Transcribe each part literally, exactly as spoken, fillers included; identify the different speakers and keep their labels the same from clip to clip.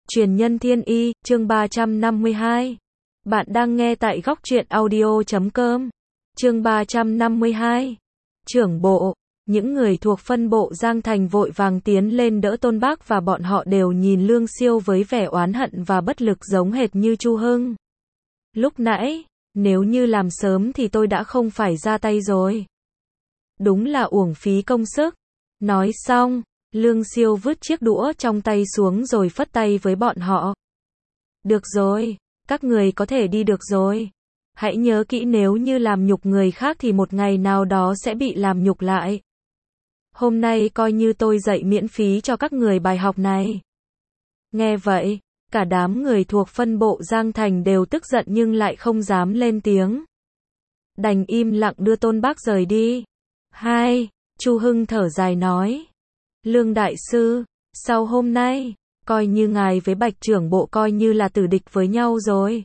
Speaker 1: Truyền nhân thiên y, chương ba trăm năm mươi hai. Bạn đang nghe tại góc truyện audio chấm com. Chương ba trăm năm mươi hai. Trưởng bộ, những người thuộc phân bộ Giang Thành vội vàng tiến lên đỡ Tôn Bác và bọn họ đều nhìn Lương Siêu với vẻ oán hận và bất lực giống hệt như Chu Hưng. Lúc nãy, nếu như làm sớm thì tôi đã không phải ra tay rồi. Đúng là uổng phí công sức. Nói xong, Lương Siêu vứt chiếc đũa trong tay xuống rồi phất tay với bọn họ. Được rồi, các người có thể đi được rồi. Hãy nhớ kỹ, nếu như làm nhục người khác thì một ngày nào đó sẽ bị làm nhục lại. Hôm nay coi như tôi dạy miễn phí cho các người bài học này. Nghe vậy, cả đám người thuộc phân bộ Giang Thành đều tức giận nhưng lại không dám lên tiếng. Đành im lặng đưa Tôn Bác rời đi. Hai, Chu Hưng thở dài nói. Lương đại sư, sau hôm nay, coi như ngài với Bạch trưởng bộ coi như là tử địch với nhau rồi.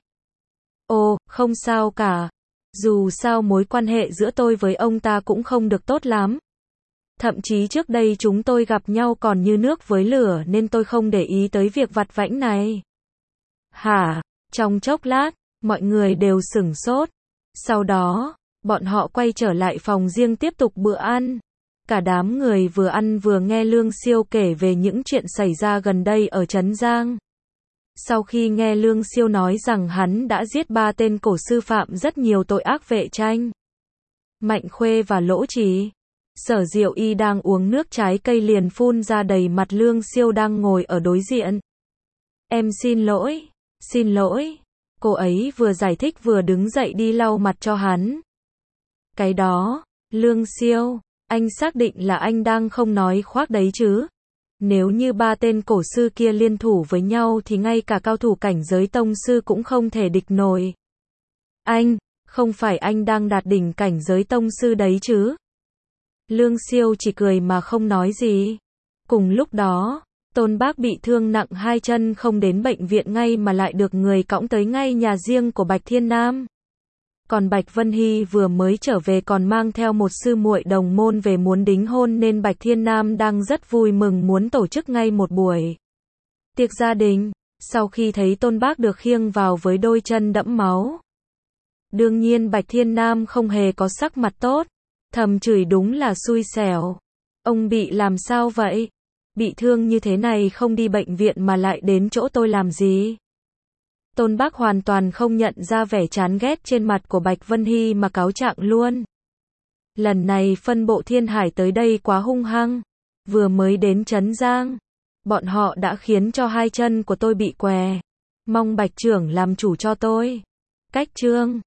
Speaker 1: Ồ, không sao cả. Dù sao mối quan hệ giữa tôi với ông ta cũng không được tốt lắm. Thậm chí trước đây chúng tôi gặp nhau còn như nước với lửa nên tôi không để ý tới việc vặt vãnh này. Hả? Trong chốc lát, mọi người đều sửng sốt. Sau đó, bọn họ quay trở lại phòng riêng tiếp tục bữa ăn. Cả đám người vừa ăn vừa nghe Lương Siêu kể về những chuyện xảy ra gần đây ở Trấn Giang. Sau khi nghe Lương Siêu nói rằng hắn đã giết ba tên cổ sư phạm rất nhiều tội ác Vệ Tranh, Mạnh Khuê và Lỗ Trì, Sở Diệu Y đang uống nước trái cây liền phun ra đầy mặt Lương Siêu đang ngồi ở đối diện. Em xin lỗi, xin lỗi. Cô ấy vừa giải thích vừa đứng dậy đi lau mặt cho hắn. Cái đó, Lương Siêu, anh xác định là anh đang không nói khoác đấy chứ? Nếu như ba tên cổ sư kia liên thủ với nhau thì ngay cả cao thủ cảnh giới tông sư cũng không thể địch nổi. Anh, không phải anh đang đạt đỉnh cảnh giới tông sư đấy chứ? Lương Siêu chỉ cười mà không nói gì. Cùng lúc đó, Tôn Bác bị thương nặng hai chân không đến bệnh viện ngay mà lại được người cõng tới ngay nhà riêng của Bạch Thiên Nam. Còn Bạch Vân Hy vừa mới trở về còn mang theo một sư muội đồng môn về muốn đính hôn nên Bạch Thiên Nam đang rất vui mừng muốn tổ chức ngay một buổi tiệc gia đình. Sau khi thấy Tôn Bác được khiêng vào với đôi chân đẫm máu, đương nhiên Bạch Thiên Nam không hề có sắc mặt tốt, thầm chửi đúng là xui xẻo. Ông bị làm sao vậy? Bị thương như thế này không đi bệnh viện mà lại đến chỗ tôi làm gì? Tôn Bác hoàn toàn không nhận ra vẻ chán ghét trên mặt của Bạch Vân Hy mà cáo trạng luôn. Lần này phân bộ Thiên Hải tới đây quá hung hăng. Vừa mới đến Trấn Giang, bọn họ đã khiến cho hai chân của tôi bị què. Mong Bạch trưởng làm chủ cho tôi. Cách chương